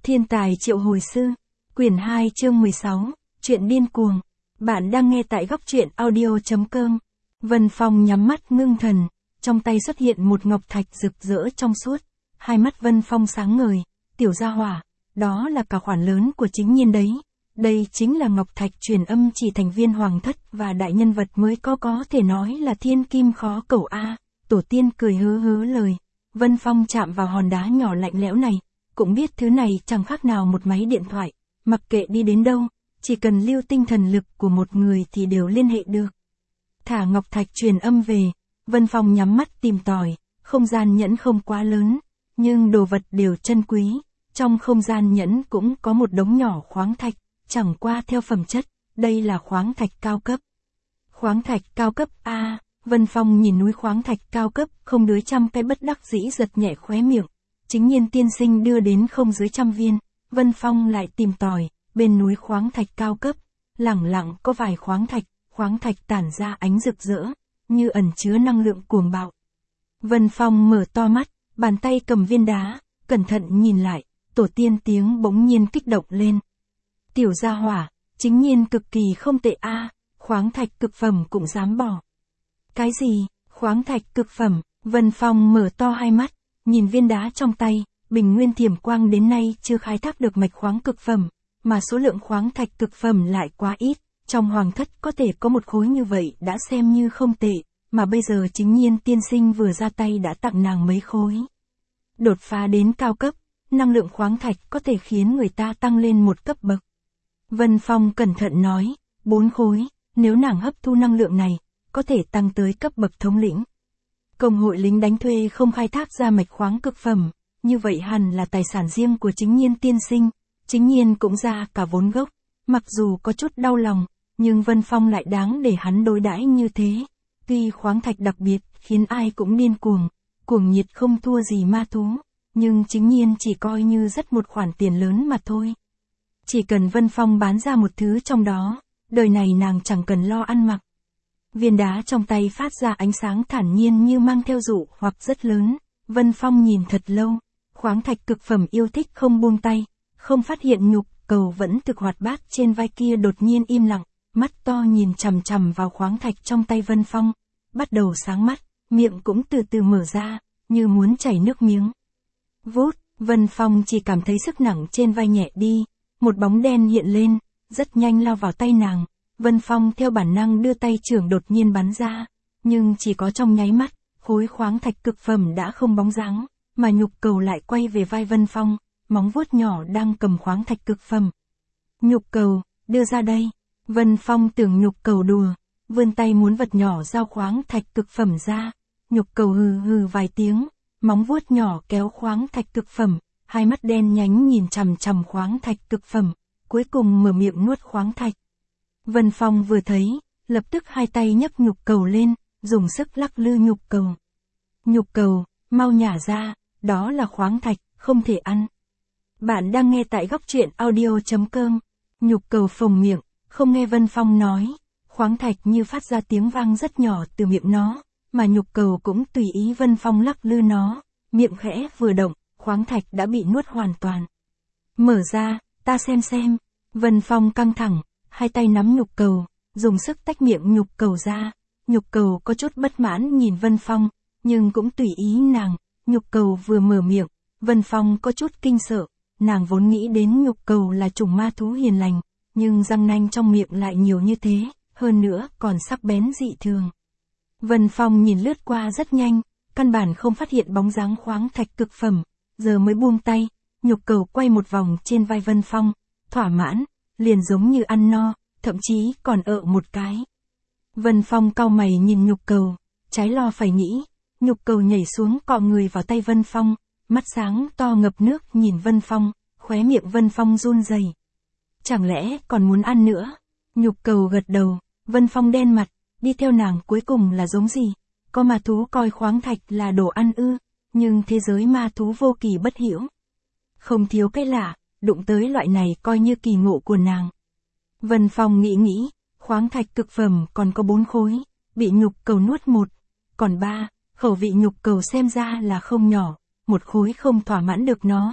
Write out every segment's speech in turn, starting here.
Thiên tài triệu hồi sư, quyển 2 chương 16, chuyện điên cuồng. Bạn đang nghe tại góc truyện audio.com. Vân Phong nhắm mắt ngưng thần, trong tay xuất hiện một ngọc thạch rực rỡ trong suốt. Hai mắt Vân Phong sáng ngời, tiểu gia hỏa, đó là cả khoản lớn của chính nhiên đấy. Đây chính là ngọc thạch truyền âm chỉ thành viên hoàng thất và đại nhân vật mới có thể nói là thiên kim khó cầu a. Tổ tiên cười hớ lời. Vân Phong chạm vào hòn đá nhỏ lạnh lẽo này, cũng biết thứ này chẳng khác nào một máy điện thoại, mặc kệ đi đến đâu, chỉ cần lưu tinh thần lực của một người thì đều liên hệ được. Thả ngọc thạch truyền âm về, Vân Phong nhắm mắt tìm tòi, không gian nhẫn không quá lớn, nhưng đồ vật đều chân quý, trong không gian nhẫn cũng có một đống nhỏ khoáng thạch, chẳng qua theo phẩm chất, đây là khoáng thạch cao cấp. Khoáng thạch cao cấp a. Vân Phong nhìn núi khoáng thạch cao cấp, không dưới trăm cái bất đắc dĩ giật nhẹ khóe miệng. Chính nhiên tiên sinh đưa đến không dưới 100 viên, Vân Phong lại tìm tòi, bên núi khoáng thạch cao cấp, lẳng lặng có vài khoáng thạch tản ra ánh rực rỡ, như ẩn chứa năng lượng cuồng bạo. Vân Phong mở to mắt, bàn tay cầm viên đá, cẩn thận nhìn lại, tổ tiên tiếng bỗng nhiên kích động lên. Tiểu gia hỏa, chính nhiên cực kỳ không tệ a, khoáng thạch cực phẩm cũng dám bỏ. Cái gì, khoáng thạch cực phẩm? Vân Phong mở to hai mắt, nhìn viên đá trong tay, bình nguyên thiểm quang đến nay chưa khai thác được mạch khoáng cực phẩm, mà số lượng khoáng thạch cực phẩm lại quá ít, trong hoàng thất có thể có một khối như vậy đã xem như không tệ, mà bây giờ chính nhiên tiên sinh vừa ra tay đã tặng nàng mấy khối. Đột phá đến cao cấp, năng lượng khoáng thạch có thể khiến người ta tăng lên một cấp bậc. Vân Phong cẩn thận nói, 4 khối, nếu nàng hấp thu năng lượng này, có thể tăng tới cấp bậc thống lĩnh. Công hội lính đánh thuê không khai thác ra mạch khoáng cực phẩm, như vậy hẳn là tài sản riêng của chính nhiên tiên sinh, chính nhiên cũng ra cả vốn gốc, mặc dù có chút đau lòng, nhưng Vân Phong lại đáng để hắn đối đãi như thế. Tuy khoáng thạch đặc biệt, khiến ai cũng điên cuồng nhiệt không thua gì ma thú, nhưng chính nhiên chỉ coi như rất một khoản tiền lớn mà thôi. Chỉ cần Vân Phong bán ra một thứ trong đó, đời này nàng chẳng cần lo ăn mặc. Viên đá trong tay phát ra ánh sáng thản nhiên như mang theo dụ hoặc rất lớn, Vân Phong nhìn thật lâu, khoáng thạch cực phẩm yêu thích không buông tay, không phát hiện nhục cầu vẫn thực hoạt bát trên vai kia đột nhiên im lặng, mắt to nhìn chằm vào khoáng thạch trong tay Vân Phong, bắt đầu sáng mắt, miệng cũng từ từ mở ra, như muốn chảy nước miếng. Vút, Vân Phong chỉ cảm thấy sức nặng trên vai nhẹ đi, một bóng đen hiện lên, rất nhanh lao vào tay nàng. Vân Phong theo bản năng đưa tay trưởng đột nhiên bắn ra, nhưng chỉ có trong nháy mắt, khối khoáng thạch cực phẩm đã không bóng dáng, mà nhục cầu lại quay về vai Vân Phong, móng vuốt nhỏ đang cầm khoáng thạch cực phẩm. Nhục cầu, đưa ra đây. Vân Phong tưởng nhục cầu đùa, vươn tay muốn vật nhỏ giao khoáng thạch cực phẩm ra. Nhục cầu hừ vài tiếng, móng vuốt nhỏ kéo khoáng thạch cực phẩm, hai mắt đen nhánh nhìn chằm khoáng thạch cực phẩm, cuối cùng mở miệng nuốt khoáng thạch. Vân Phong vừa thấy, lập tức hai tay nhấc nhục cầu lên, dùng sức lắc lư nhục cầu. Nhục cầu, mau nhả ra, đó là khoáng thạch, không thể ăn. Bạn đang nghe tại góc truyện audio.com. Nhục cầu phồng miệng, không nghe Vân Phong nói, khoáng thạch như phát ra tiếng vang rất nhỏ từ miệng nó, mà nhục cầu cũng tùy ý Vân Phong lắc lư nó, miệng khẽ vừa động, khoáng thạch đã bị nuốt hoàn toàn. Mở ra, ta xem. Vân Phong căng thẳng, hai tay nắm nhục cầu, dùng sức tách miệng nhục cầu ra. Nhục cầu có chút bất mãn nhìn Vân Phong, nhưng cũng tùy ý nàng. Nhục cầu vừa mở miệng, Vân Phong có chút kinh sợ, nàng vốn nghĩ đến nhục cầu là chủng ma thú hiền lành, nhưng răng nanh trong miệng lại nhiều như thế, hơn nữa còn sắc bén dị thường. Vân Phong nhìn lướt qua rất nhanh, căn bản không phát hiện bóng dáng khoáng thạch cực phẩm, giờ mới buông tay, nhục cầu quay một vòng trên vai Vân Phong, thỏa mãn, liền giống như ăn no, thậm chí còn một cái. Vân Phong cau mày nhìn nhục cầu, trái lo phải nghĩ, nhục cầu nhảy xuống cọ người vào tay Vân Phong, mắt sáng to ngập nước nhìn Vân Phong, khóe miệng Vân Phong run rẩy. Chẳng lẽ còn muốn ăn nữa? Nhục cầu gật đầu, Vân Phong đen mặt, đi theo nàng cuối cùng là giống gì? Có ma thú coi khoáng thạch là đồ ăn ư, nhưng thế giới ma thú vô kỳ bất hữu. Không thiếu cái lạ, đụng tới loại này coi như kỳ ngộ của nàng. Vân Phong nghĩ, khoáng thạch cực phẩm còn có 4 khối, bị nhục cầu nuốt 1, còn 3, khẩu vị nhục cầu xem ra là không nhỏ, 1 khối không thỏa mãn được nó,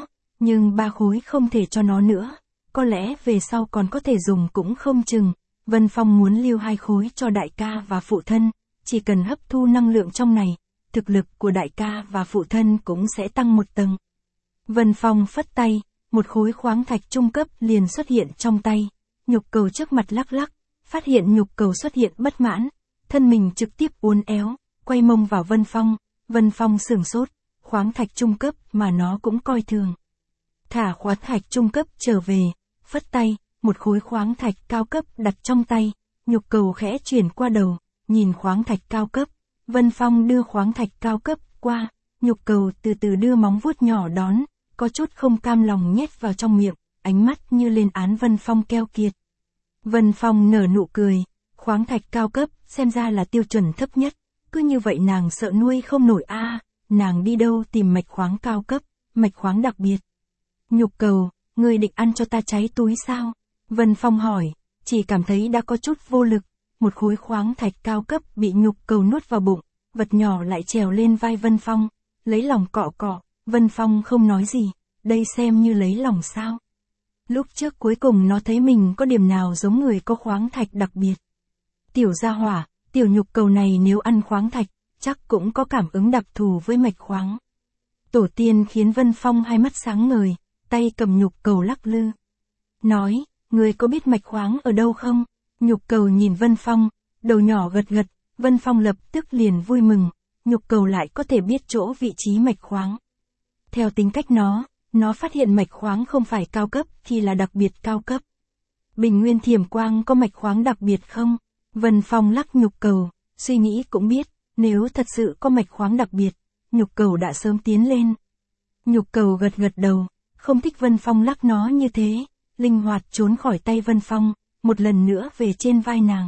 nhưng 3 khối không thể cho nó nữa, có lẽ về sau còn có thể dùng cũng không chừng. Vân Phong muốn lưu 2 khối cho đại ca và phụ thân, chỉ cần hấp thu năng lượng trong này, thực lực của đại ca và phụ thân cũng sẽ tăng 1 tầng. Vân Phong phất tay, một khối khoáng thạch trung cấp liền xuất hiện trong tay, nhục cầu trước mặt lắc lắc, phát hiện nhục cầu xuất hiện bất mãn, thân mình trực tiếp uốn éo, quay mông vào Vân Phong. Vân Phong sửng sốt, khoáng thạch trung cấp mà nó cũng coi thường. Thả khoáng thạch trung cấp trở về, phất tay, một khối khoáng thạch cao cấp đặt trong tay, nhục cầu khẽ chuyển qua đầu, nhìn khoáng thạch cao cấp. Vân Phong đưa khoáng thạch cao cấp qua, nhục cầu từ từ đưa móng vuốt nhỏ đón, có chút không cam lòng nhét vào trong miệng, ánh mắt như lên án Vân Phong keo kiệt. Vân Phong nở nụ cười, khoáng thạch cao cấp xem ra là tiêu chuẩn thấp nhất, cứ như vậy nàng sợ nuôi không nổi a, nàng đi đâu tìm mạch khoáng cao cấp, mạch khoáng đặc biệt. Nhục cầu, ngươi định ăn cho ta cháy túi sao? Vân Phong hỏi, chỉ cảm thấy đã có chút vô lực, một khối khoáng thạch cao cấp bị nhục cầu nuốt vào bụng, vật nhỏ lại trèo lên vai Vân Phong, lấy lòng cọ cọ. Vân Phong không nói gì, đây xem như lấy lòng sao. Lúc trước cuối cùng nó thấy mình có điểm nào giống người có khoáng thạch đặc biệt. Tiểu gia hỏa, tiểu nhục cầu này nếu ăn khoáng thạch, chắc cũng có cảm ứng đặc thù với mạch khoáng. Tổ tiên khiến Vân Phong hai mắt sáng ngời, tay cầm nhục cầu lắc lư. Nói, người có biết mạch khoáng ở đâu không? Nhục cầu nhìn Vân Phong, đầu nhỏ gật gật, Vân Phong lập tức liền vui mừng, nhục cầu lại có thể biết chỗ vị trí mạch khoáng. Theo tính cách nó phát hiện mạch khoáng không phải cao cấp thì là đặc biệt cao cấp. Bình Nguyên Thiểm Quang có mạch khoáng đặc biệt không? Vân Phong lắc nhục cầu, suy nghĩ cũng biết, nếu thật sự có mạch khoáng đặc biệt, nhục cầu đã sớm tiến lên. Nhục cầu gật gật đầu, không thích Vân Phong lắc nó như thế, linh hoạt trốn khỏi tay Vân Phong, một lần nữa về trên vai nàng.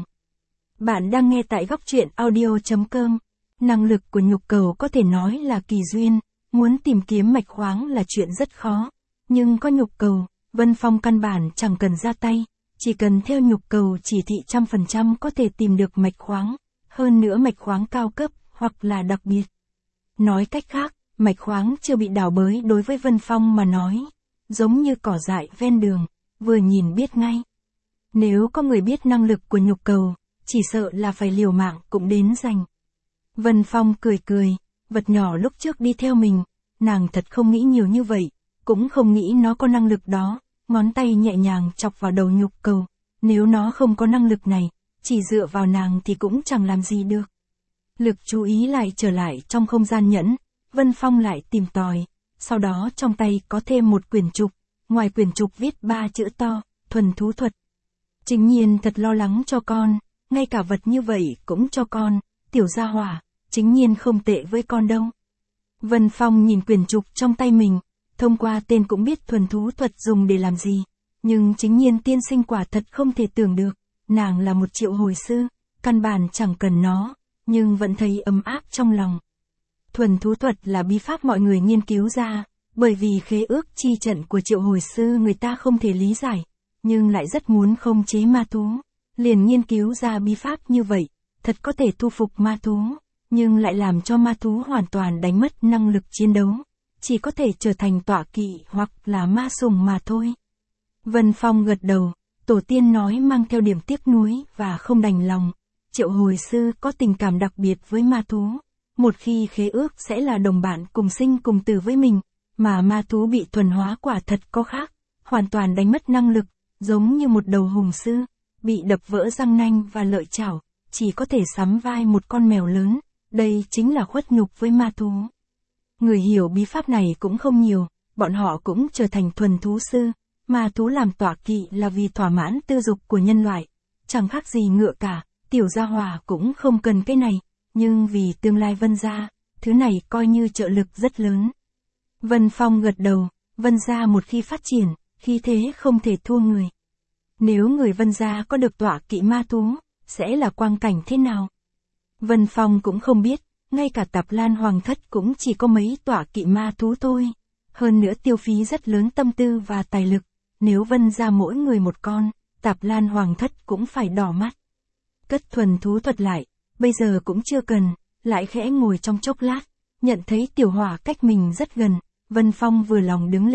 Bạn đang nghe tại góc truyện audio.com. Năng lực của nhục cầu có thể nói là kỳ duyên, muốn tìm kiếm mạch khoáng là chuyện rất khó. Nhưng có nhục cầu, Vân Phong căn bản chẳng cần ra tay, chỉ cần theo nhục cầu chỉ thị 100% có thể tìm được mạch khoáng, hơn nữa mạch khoáng cao cấp, hoặc là đặc biệt. Nói cách khác, mạch khoáng chưa bị đào bới đối với Vân Phong mà nói, giống như cỏ dại ven đường, vừa nhìn biết ngay. Nếu có người biết năng lực của nhục cầu, chỉ sợ là phải liều mạng cũng đến giành. Vân Phong cười cười, vật nhỏ lúc trước đi theo mình, nàng thật không nghĩ nhiều như vậy, cũng không nghĩ nó có năng lực đó, ngón tay nhẹ nhàng chọc vào đầu nhục cầu, nếu nó không có năng lực này, chỉ dựa vào nàng thì cũng chẳng làm gì được. Lực chú ý lại trở lại trong không gian nhẫn, Vân Phong lại tìm tòi, sau đó trong tay có thêm một quyển trục, ngoài quyển trục viết 3 chữ to, thuần thú thuật. Chính Nhiên thật lo lắng cho con, ngay cả vật như vậy cũng cho con, tiểu gia hỏa, Chính Nhiên không tệ với con đâu. Vân Phong nhìn quyển trục trong tay mình, thông qua tên cũng biết thuần thú thuật dùng để làm gì, nhưng Chính Nhiên tiên sinh quả thật không thể tưởng được, nàng là một triệu hồi sư, căn bản chẳng cần nó, nhưng vẫn thấy ấm áp trong lòng. Thuần thú thuật là bí pháp mọi người nghiên cứu ra, bởi vì khế ước chi trận của triệu hồi sư người ta không thể lý giải, nhưng lại rất muốn khống chế ma thú, liền nghiên cứu ra bí pháp như vậy, thật có thể thu phục ma thú, nhưng lại làm cho ma thú hoàn toàn đánh mất năng lực chiến đấu, chỉ có thể trở thành tọa kỵ hoặc là ma sùng mà thôi. Vân Phong gật đầu, tổ tiên nói mang theo điểm tiếc nuối và không đành lòng, triệu hồi sư có tình cảm đặc biệt với ma thú, một khi khế ước sẽ là đồng bạn cùng sinh cùng tử với mình, mà ma thú bị thuần hóa quả thật có khác, hoàn toàn đánh mất năng lực, giống như một đầu hùng sư, bị đập vỡ răng nanh và lợi chảo, chỉ có thể sắm vai một con mèo lớn, đây chính là khuất nhục với ma thú. Người hiểu bí pháp này cũng không nhiều, bọn họ cũng trở thành thuần thú sư, ma thú làm tọa kỵ là vì thỏa mãn tư dục của nhân loại, chẳng khác gì ngựa cả, tiểu gia hỏa cũng không cần cái này, nhưng vì tương lai Vân gia, thứ này coi như trợ lực rất lớn. Vân Phong gật đầu, Vân gia một khi phát triển, khí thế không thể thua người. Nếu người Vân gia có được tọa kỵ ma thú, sẽ là quang cảnh thế nào? Vân Phong cũng không biết, ngay cả Tạp Lan Hoàng thất cũng chỉ có mấy tọa kỵ ma thú thôi. Hơn nữa tiêu phí rất lớn tâm tư và tài lực, nếu Vân gia mỗi người một con, Tạp Lan Hoàng thất cũng phải đỏ mắt. Cất thuần thú thuật lại, bây giờ cũng chưa cần, lại khẽ ngồi trong chốc lát, nhận thấy tiểu hỏa cách mình rất gần, Vân Phong vừa lòng đứng lên,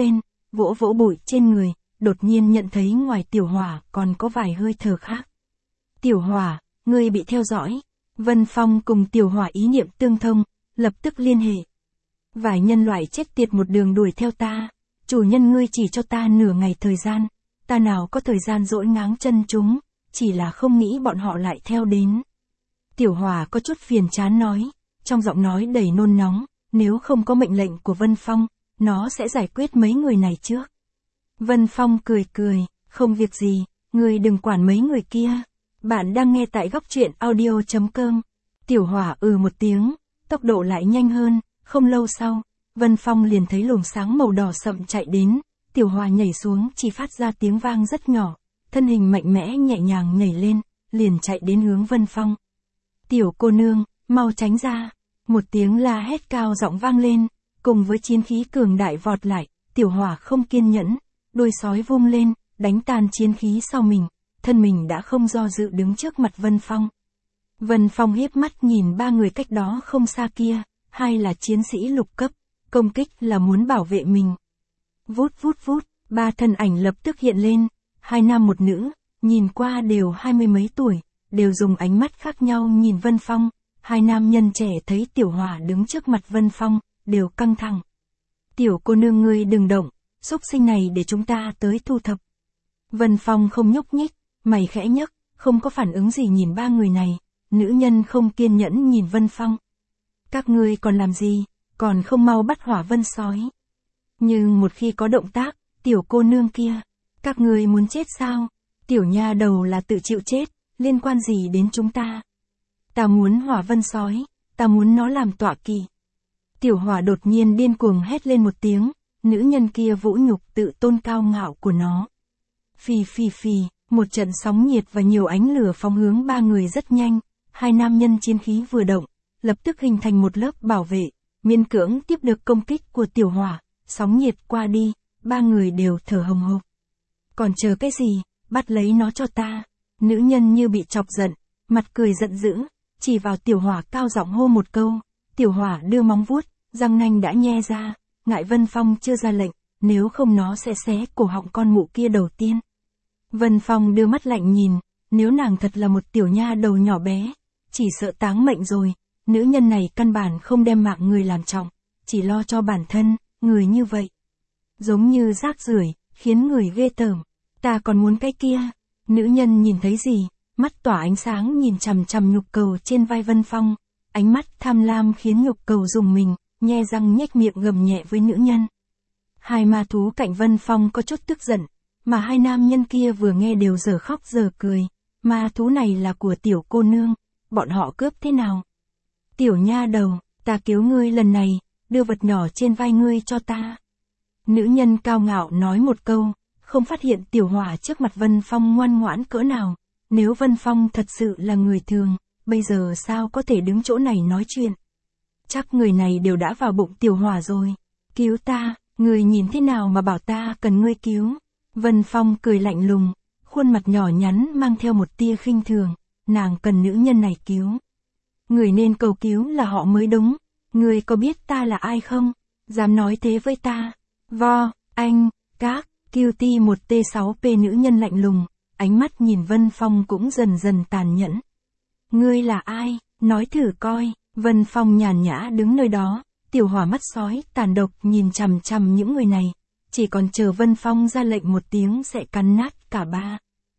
vỗ vỗ bụi trên người, đột nhiên nhận thấy ngoài Tiểu Hỏa còn có vài hơi thở khác. Tiểu Hỏa, ngươi bị theo dõi. Vân Phong cùng Tiểu Hỏa ý niệm tương thông, lập tức liên hệ. Vài nhân loại chết tiệt một đường đuổi theo ta, chủ nhân ngươi chỉ cho ta nửa ngày thời gian, ta nào có thời gian dỗi ngáng chân chúng, chỉ là không nghĩ bọn họ lại theo đến. Tiểu Hỏa có chút phiền chán nói, trong giọng nói đầy nôn nóng, nếu không có mệnh lệnh của Vân Phong, nó sẽ giải quyết mấy người này trước. Vân Phong cười cười, không việc gì, ngươi đừng quản mấy người kia. Bạn đang nghe tại góc truyện audio.com. Tiểu Hỏa một tiếng, tốc độ lại nhanh hơn, không lâu sau, Vân Phong liền thấy luồng sáng màu đỏ sậm chạy đến, Tiểu Hỏa nhảy xuống chỉ phát ra tiếng vang rất nhỏ, thân hình mạnh mẽ nhẹ nhàng nhảy lên, liền chạy đến hướng Vân Phong. Tiểu cô nương, mau tránh ra, một tiếng la hét cao giọng vang lên, cùng với chiến khí cường đại vọt lại, Tiểu Hỏa không kiên nhẫn, đuôi sói vung lên, đánh tan chiến khí sau mình, thân mình đã không do dự đứng trước mặt Vân Phong. Vân Phong hiếp mắt nhìn ba người cách đó không xa kia, hai là chiến sĩ lục cấp, công kích là muốn bảo vệ mình. Vút vút vút, ba thân ảnh lập tức hiện lên, hai nam một nữ, nhìn qua đều 20 mấy tuổi, đều dùng ánh mắt khác nhau nhìn Vân Phong. Hai nam nhân trẻ thấy Tiểu Hỏa đứng trước mặt Vân Phong, đều căng thẳng. Tiểu cô nương ngươi đừng động, xúc sinh này để chúng ta tới thu thập. Vân Phong không nhúc nhích, mày khẽ nhấc, không có phản ứng gì nhìn ba người này, nữ nhân không kiên nhẫn nhìn Vân Phong. Các ngươi còn làm gì, còn không mau bắt hỏa vân sói. Nhưng một khi có động tác, tiểu cô nương kia, các ngươi muốn chết sao? Tiểu nha đầu là tự chịu chết, liên quan gì đến chúng ta? Ta muốn hỏa vân sói, ta muốn nó làm tọa kỵ. Tiểu Hỏa đột nhiên điên cuồng hét lên một tiếng, nữ nhân kia vũ nhục tự tôn cao ngạo của nó. Phì phì phì, một trận sóng nhiệt và nhiều ánh lửa phóng hướng ba người rất nhanh, hai nam nhân chiến khí vừa động, lập tức hình thành một lớp bảo vệ, miễn cưỡng tiếp được công kích của Tiểu Hỏa, sóng nhiệt qua đi, ba người đều thở hồng hộc. Còn chờ cái gì, bắt lấy nó cho ta. Nữ nhân như bị chọc giận, mặt cười giận dữ, chỉ vào Tiểu Hỏa cao giọng hô một câu. Tiểu Hỏa đưa móng vuốt, răng nanh đã nhe ra, ngại Vân Phong chưa ra lệnh, nếu không nó sẽ xé cổ họng con mụ kia đầu tiên. Vân Phong đưa mắt lạnh nhìn, nếu nàng thật là một tiểu nha đầu nhỏ bé, chỉ sợ táng mệnh rồi, nữ nhân này căn bản không đem mạng người làm trọng, chỉ lo cho bản thân, người như vậy. Giống như rác rưởi, khiến người ghê tởm, ta còn muốn cái kia. Nữ nhân nhìn thấy gì, mắt tỏa ánh sáng nhìn chằm chằm nhục cầu trên vai Vân Phong, ánh mắt tham lam khiến nhục cầu rùng mình, nhe răng nhếch miệng gầm nhẹ với nữ nhân. Hai ma thú cạnh Vân Phong có chút tức giận, mà hai nam nhân kia vừa nghe đều giờ khóc giờ cười, ma thú này là của tiểu cô nương, bọn họ cướp thế nào? Tiểu nha đầu, ta cứu ngươi lần này, đưa vật nhỏ trên vai ngươi cho ta. Nữ nhân cao ngạo nói một câu, không phát hiện Tiểu Hỏa trước mặt Vân Phong ngoan ngoãn cỡ nào, nếu Vân Phong thật sự là người thường, bây giờ sao có thể đứng chỗ này nói chuyện? Chắc người này đều đã vào bụng Tiểu Hỏa rồi. Cứu ta, người nhìn thế nào mà bảo ta cần ngươi cứu? Vân Phong cười lạnh lùng, khuôn mặt nhỏ nhắn mang theo một tia khinh thường, nàng cần nữ nhân này cứu. Người nên cầu cứu là họ mới đúng, người có biết ta là ai không? Dám nói thế với ta? Vo, anh, các, QT 1T6P nữ nhân lạnh lùng, ánh mắt nhìn Vân Phong cũng dần dần tàn nhẫn. Ngươi là ai? Nói thử coi. Vân Phong nhàn nhã đứng nơi đó, Tiểu Hỏa mắt sói tàn độc nhìn chằm chằm những người này, chỉ còn chờ Vân Phong ra lệnh một tiếng sẽ cắn nát cả ba.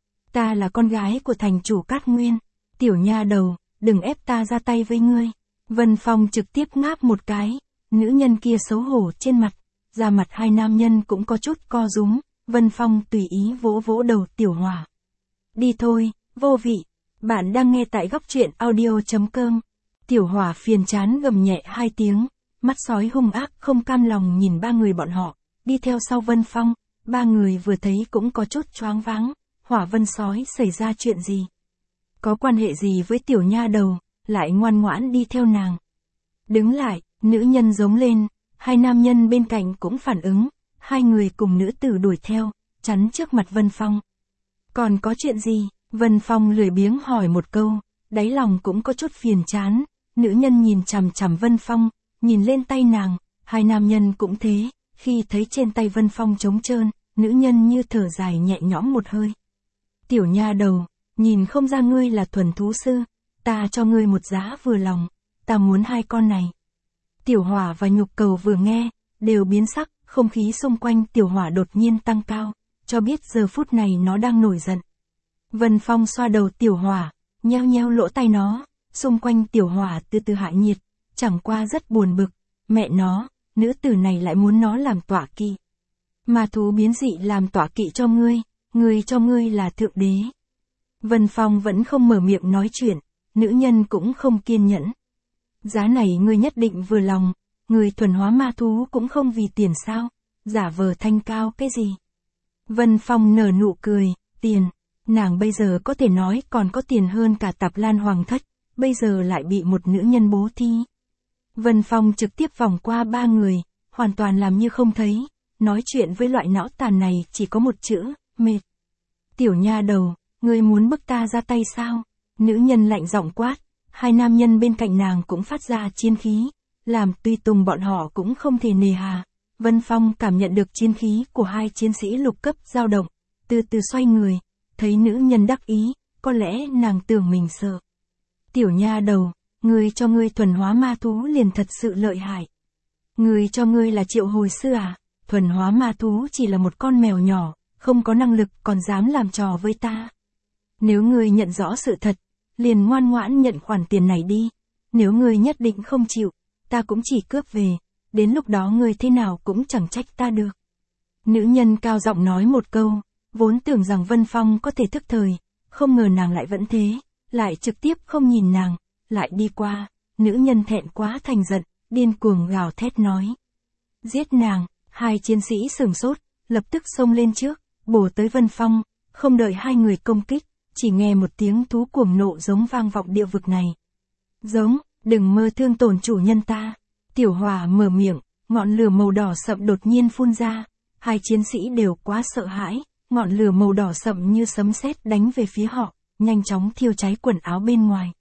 Ta là con gái của thành chủ Cát Nguyên, tiểu nha đầu, đừng ép ta ra tay với ngươi. Vân Phong trực tiếp ngáp một cái, nữ nhân kia xấu hổ trên mặt, da mặt hai nam nhân cũng có chút co rúm, Vân Phong tùy ý vỗ vỗ đầu Tiểu Hỏa. Đi thôi, vô vị, bạn đang nghe tại góc truyện audio.com. Tiểu Hỏa phiền chán gầm nhẹ hai tiếng, mắt sói hung ác không cam lòng nhìn ba người bọn họ, đi theo sau Vân Phong, ba người vừa thấy cũng có chút choáng váng, Hỏa Vân sói xảy ra chuyện gì? Có quan hệ gì với tiểu nha đầu, lại ngoan ngoãn đi theo nàng? Đứng lại, nữ nhân giống lên, hai nam nhân bên cạnh cũng phản ứng, hai người cùng nữ tử đuổi theo, chắn trước mặt Vân Phong. Còn có chuyện gì? Vân Phong lười biếng hỏi một câu, đáy lòng cũng có chút phiền chán, nữ nhân nhìn chằm chằm Vân Phong, nhìn lên tay nàng, hai nam nhân cũng thế, Khi thấy trên tay Vân Phong trống trơn, nữ nhân như thở dài nhẹ nhõm một hơi. Tiểu nha đầu, nhìn không ra ngươi là thuần thú sư, ta cho ngươi một giá vừa lòng, ta muốn 2 con này. Tiểu Hỏa và Nhục Cầu vừa nghe, đều biến sắc, không khí xung quanh Tiểu Hỏa đột nhiên tăng cao, cho biết giờ phút này nó đang nổi giận. Vân Phong xoa đầu Tiểu Hỏa, nheo nheo lỗ tai nó, xung quanh Tiểu Hỏa từ từ hạ nhiệt, chẳng qua rất buồn bực, mẹ nó, nữ tử này lại muốn nó làm tọa kỵ. Ma thú biến dị làm tọa kỵ cho ngươi cho ngươi là thượng đế. Vân Phong vẫn không mở miệng nói chuyện, nữ nhân cũng không kiên nhẫn. Giá này ngươi nhất định vừa lòng, ngươi thuần hóa ma thú cũng không vì tiền sao, giả vờ thanh cao cái gì. Vân Phong nở nụ cười, tiền, nàng bây giờ có thể nói còn có tiền hơn cả Tạp Lan Hoàng thất, bây giờ lại bị một nữ nhân bố thí. Vân Phong trực tiếp vòng qua 3 người, hoàn toàn làm như không thấy, nói chuyện với loại não tàn này chỉ có một chữ, mệt. Tiểu nha đầu, ngươi muốn bức ta ra tay sao? Nữ nhân lạnh giọng quát, 2 nam nhân bên cạnh nàng cũng phát ra chiến khí, làm tùy tùng bọn họ cũng không thể nề hà. Vân Phong cảm nhận được chiến khí của 2 chiến sĩ lục cấp dao động, từ từ xoay người, thấy nữ nhân đắc ý, có lẽ nàng tưởng mình sợ. Tiểu nha đầu, ngươi cho ngươi thuần hóa ma thú liền thật sự lợi hại. Ngươi cho ngươi là Triệu Hồi Sư à? Thuần hóa ma thú chỉ là một con mèo nhỏ, không có năng lực còn dám làm trò với ta. Nếu ngươi nhận rõ sự thật, liền ngoan ngoãn nhận khoản tiền này đi. Nếu ngươi nhất định không chịu, ta cũng chỉ cướp về, đến lúc đó ngươi thế nào cũng chẳng trách ta được. Nữ nhân cao giọng nói một câu, vốn tưởng rằng Vân Phong có thể thức thời, không ngờ nàng lại vẫn thế, lại trực tiếp không nhìn nàng, lại đi qua, nữ nhân thẹn quá thành giận, điên cuồng gào thét nói. Giết nàng, 2 chiến sĩ sửng sốt, lập tức xông lên trước, bổ tới Vân Phong, không đợi 2 người công kích, chỉ nghe một tiếng thú cuồng nộ giống vang vọng địa vực này. Giống, đừng mơ thương tổn chủ nhân ta. Tiểu Hỏa mở miệng, ngọn lửa màu đỏ sậm đột nhiên phun ra, 2 chiến sĩ đều quá sợ hãi, ngọn lửa màu đỏ sậm như sấm sét đánh về phía họ, nhanh chóng thiêu cháy quần áo bên ngoài.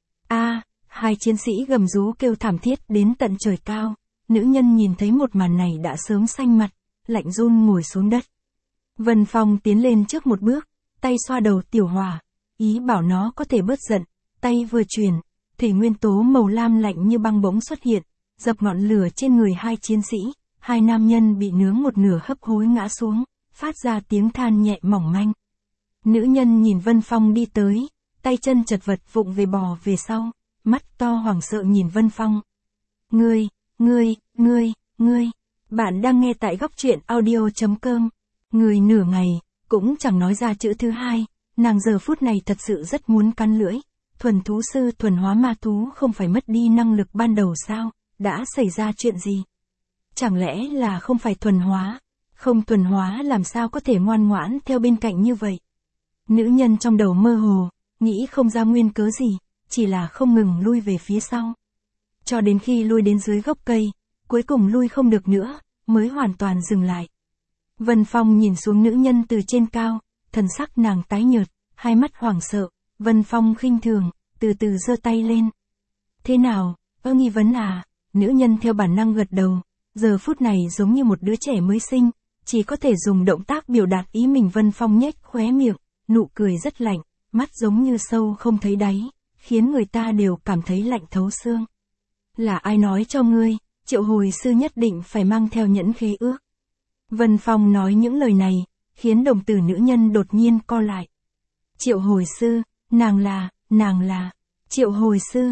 A, 2 chiến sĩ gầm rú kêu thảm thiết đến tận trời cao, nữ nhân nhìn thấy một màn này đã sớm xanh mặt, lạnh run ngồi xuống đất. Vân Phong tiến lên trước một bước, tay xoa đầu Tiểu Hỏa, ý bảo nó có thể bớt giận, tay vừa chuyển, thủy nguyên tố màu lam lạnh như băng bỗng xuất hiện, dập ngọn lửa trên người 2 chiến sĩ, 2 nam nhân bị nướng một nửa hấp hối ngã xuống, phát ra tiếng than nhẹ mỏng manh. Nữ nhân nhìn Vân Phong đi tới, tay chân chật vật vụng về bò về sau, mắt to hoảng sợ nhìn Vân Phong. Ngươi, bạn đang nghe tại góc truyện audio.com. Người nửa ngày, cũng chẳng nói ra chữ thứ hai, nàng giờ phút này thật sự rất muốn cắn lưỡi. Thuần thú sư thuần hóa ma thú không phải mất đi năng lực ban đầu sao, đã xảy ra chuyện gì? Chẳng lẽ là không phải thuần hóa? Không thuần hóa làm sao có thể ngoan ngoãn theo bên cạnh như vậy? Nữ nhân trong đầu mơ hồ, nghĩ không ra nguyên cớ gì, chỉ là không ngừng lui về phía sau. Cho đến khi lui đến dưới gốc cây, cuối cùng lui không được nữa, mới hoàn toàn dừng lại. Vân Phong nhìn xuống nữ nhân từ trên cao, thần sắc nàng tái nhợt, 2 mắt hoảng sợ, Vân Phong khinh thường, từ từ giơ tay lên. Thế nào, có nghi vấn à? Nữ nhân theo bản năng gật đầu, giờ phút này giống như một đứa trẻ mới sinh, chỉ có thể dùng động tác biểu đạt ý mình. Vân Phong nhếch khóe miệng, nụ cười rất lạnh, mắt giống như sâu không thấy đáy, khiến người ta đều cảm thấy lạnh thấu xương. Là ai nói cho ngươi, Triệu Hồi Sư nhất định phải mang theo nhẫn khế ước? Vân Phong nói những lời này, khiến đồng tử nữ nhân đột nhiên co lại. Triệu Hồi Sư, nàng là, Triệu Hồi Sư,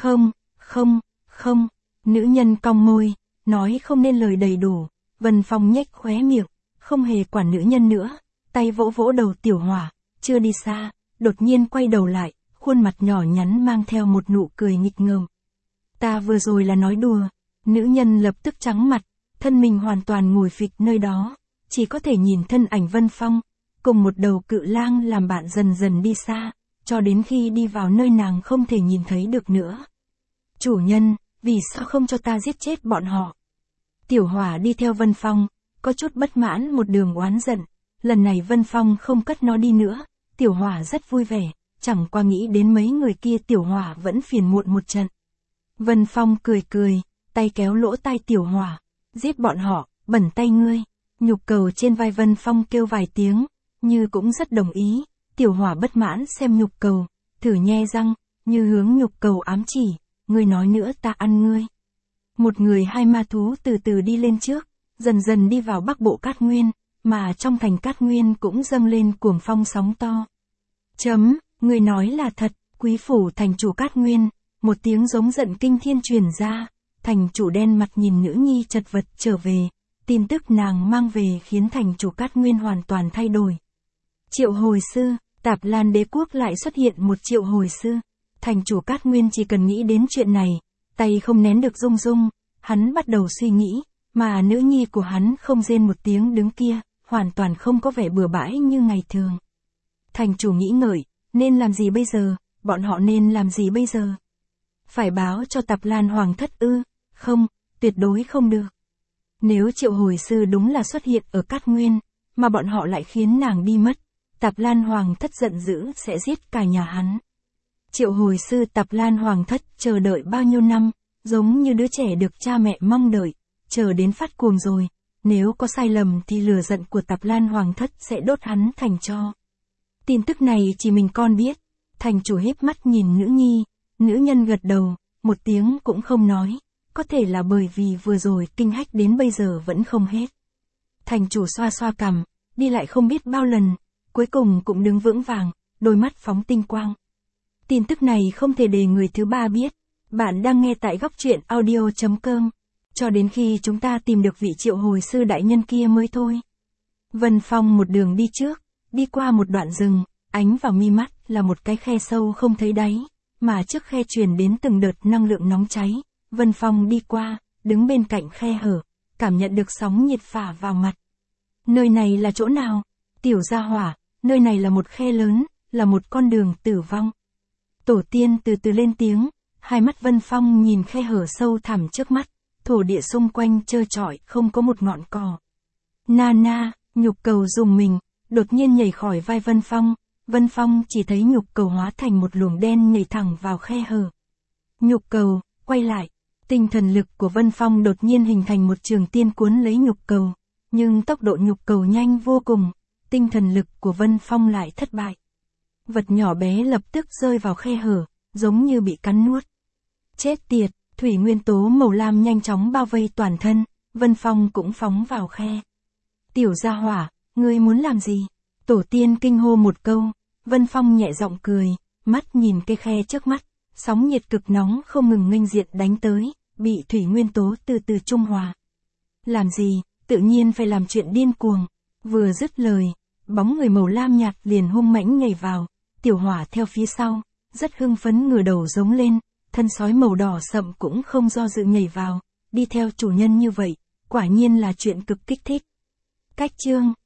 không, nữ nhân cong môi, nói không nên lời đầy đủ. Vân Phong nhếch khóe miệng, không hề quản nữ nhân nữa, tay vỗ vỗ đầu Tiểu Hỏa, chưa đi xa, đột nhiên quay đầu lại, khuôn mặt nhỏ nhắn mang theo một nụ cười nghịch ngợm. Ta vừa rồi là nói đùa. Nữ nhân lập tức trắng mặt, thân mình hoàn toàn ngồi phịch nơi đó, chỉ có thể nhìn thân ảnh Vân Phong, cùng một đầu cự lang làm bạn dần dần đi xa, cho đến khi đi vào nơi nàng không thể nhìn thấy được nữa. Chủ nhân, vì sao không cho ta giết chết bọn họ? Tiểu Hỏa đi theo Vân Phong, có chút bất mãn một đường oán giận, lần này Vân Phong không cất nó đi nữa, Tiểu Hỏa rất vui vẻ, chẳng qua nghĩ đến mấy người kia Tiểu Hỏa vẫn phiền muộn một trận. Vân Phong cười, tay kéo lỗ tai Tiểu Hỏa, giết bọn họ, bẩn tay ngươi. Nhục cầu trên vai Vân Phong kêu vài tiếng, như cũng rất đồng ý. Tiểu Hỏa bất mãn xem nhục cầu, thử nhe răng, như hướng nhục cầu ám chỉ, ngươi nói nữa ta ăn ngươi. Một người hai ma thú từ từ đi lên trước, dần dần đi vào Bắc Bộ Cát Nguyên, mà trong thành Cát Nguyên cũng dâng lên cuồng phong sóng to. Người nói là thật, quý phủ thành chủ Cát Nguyên, một tiếng giống giận kinh thiên truyền ra, thành chủ đen mặt nhìn nữ nhi chật vật trở về, tin tức nàng mang về khiến thành chủ Cát Nguyên hoàn toàn thay đổi. Triệu hồi sư, Tạp Lan đế quốc lại xuất hiện một triệu hồi sư, thành chủ Cát Nguyên chỉ cần nghĩ đến chuyện này, tay không nén được rung rung, hắn bắt đầu suy nghĩ, mà nữ nhi của hắn không rên một tiếng đứng kia, hoàn toàn không có vẻ bừa bãi như ngày thường. Thành chủ nghĩ ngợi, nên làm gì bây giờ, bọn họ nên làm gì bây giờ? Phải báo cho Tạp Lan Hoàng thất ư? Không, tuyệt đối không được. Nếu triệu hồi sư đúng là xuất hiện ở Cát Nguyên, mà bọn họ lại khiến nàng đi mất, Tạp Lan Hoàng thất giận dữ sẽ giết cả nhà hắn. Triệu hồi sư Tạp Lan Hoàng thất chờ đợi bao nhiêu năm, giống như đứa trẻ được cha mẹ mong đợi, chờ đến phát cuồng rồi, nếu có sai lầm thì lửa giận của Tạp Lan Hoàng thất sẽ đốt hắn thành tro. Tin tức này chỉ mình con biết, thành chủ híp mắt nhìn nữ nhi, nữ nhân gật đầu, một tiếng cũng không nói, có thể là bởi vì vừa rồi kinh hách đến bây giờ vẫn không hết. Thành chủ xoa xoa cằm, đi lại không biết bao lần, cuối cùng cũng đứng vững vàng, đôi mắt phóng tinh quang. Tin tức này không thể để người thứ ba biết, bạn đang nghe tại góc truyện audio.com, cho đến khi chúng ta tìm được vị triệu hồi sư đại nhân kia mới thôi. Vân Phong một đường đi trước, đi qua một đoạn rừng, ánh vào mi mắt là một cái khe sâu không thấy đáy, mà trước khe truyền đến từng đợt năng lượng nóng cháy. Vân Phong đi qua, đứng bên cạnh khe hở, cảm nhận được sóng nhiệt phả vào mặt. Nơi này là chỗ nào? Tiểu gia hỏa, nơi này là một khe lớn, là một con đường tử vong. Tổ tiên từ từ lên tiếng, hai mắt Vân Phong nhìn khe hở sâu thẳm trước mắt, thổ địa xung quanh trơ trọi không có một ngọn cỏ. Na, nhục cầu dùng mình, đột nhiên nhảy khỏi vai Vân Phong. Vân Phong chỉ thấy nhục cầu hóa thành một luồng đen nhảy thẳng vào khe hở. Nhục cầu, quay lại. Tinh thần lực của Vân Phong đột nhiên hình thành một trường tiên cuốn lấy nhục cầu, nhưng tốc độ nhục cầu nhanh vô cùng, tinh thần lực của Vân Phong lại thất bại. Vật nhỏ bé lập tức rơi vào khe hở, giống như bị cắn nuốt. Chết tiệt, thủy nguyên tố màu lam nhanh chóng bao vây toàn thân, Vân Phong cũng phóng vào khe. Tiểu gia hỏa, ngươi muốn làm gì? Tổ tiên kinh hô một câu, Vân Phong nhẹ giọng cười, mắt nhìn cái khe trước mắt, sóng nhiệt cực nóng không ngừng nghênh diện đánh tới, bị thủy nguyên tố từ từ trung hòa. Làm gì, tự nhiên phải làm chuyện điên cuồng. Vừa dứt lời, bóng người màu lam nhạt liền hung mãnh nhảy vào, Tiểu Hỏa theo phía sau, rất hưng phấn ngửa đầu giống lên, thân sói màu đỏ sậm cũng không do dự nhảy vào, đi theo chủ nhân như vậy, quả nhiên là chuyện cực kích thích. Cách chương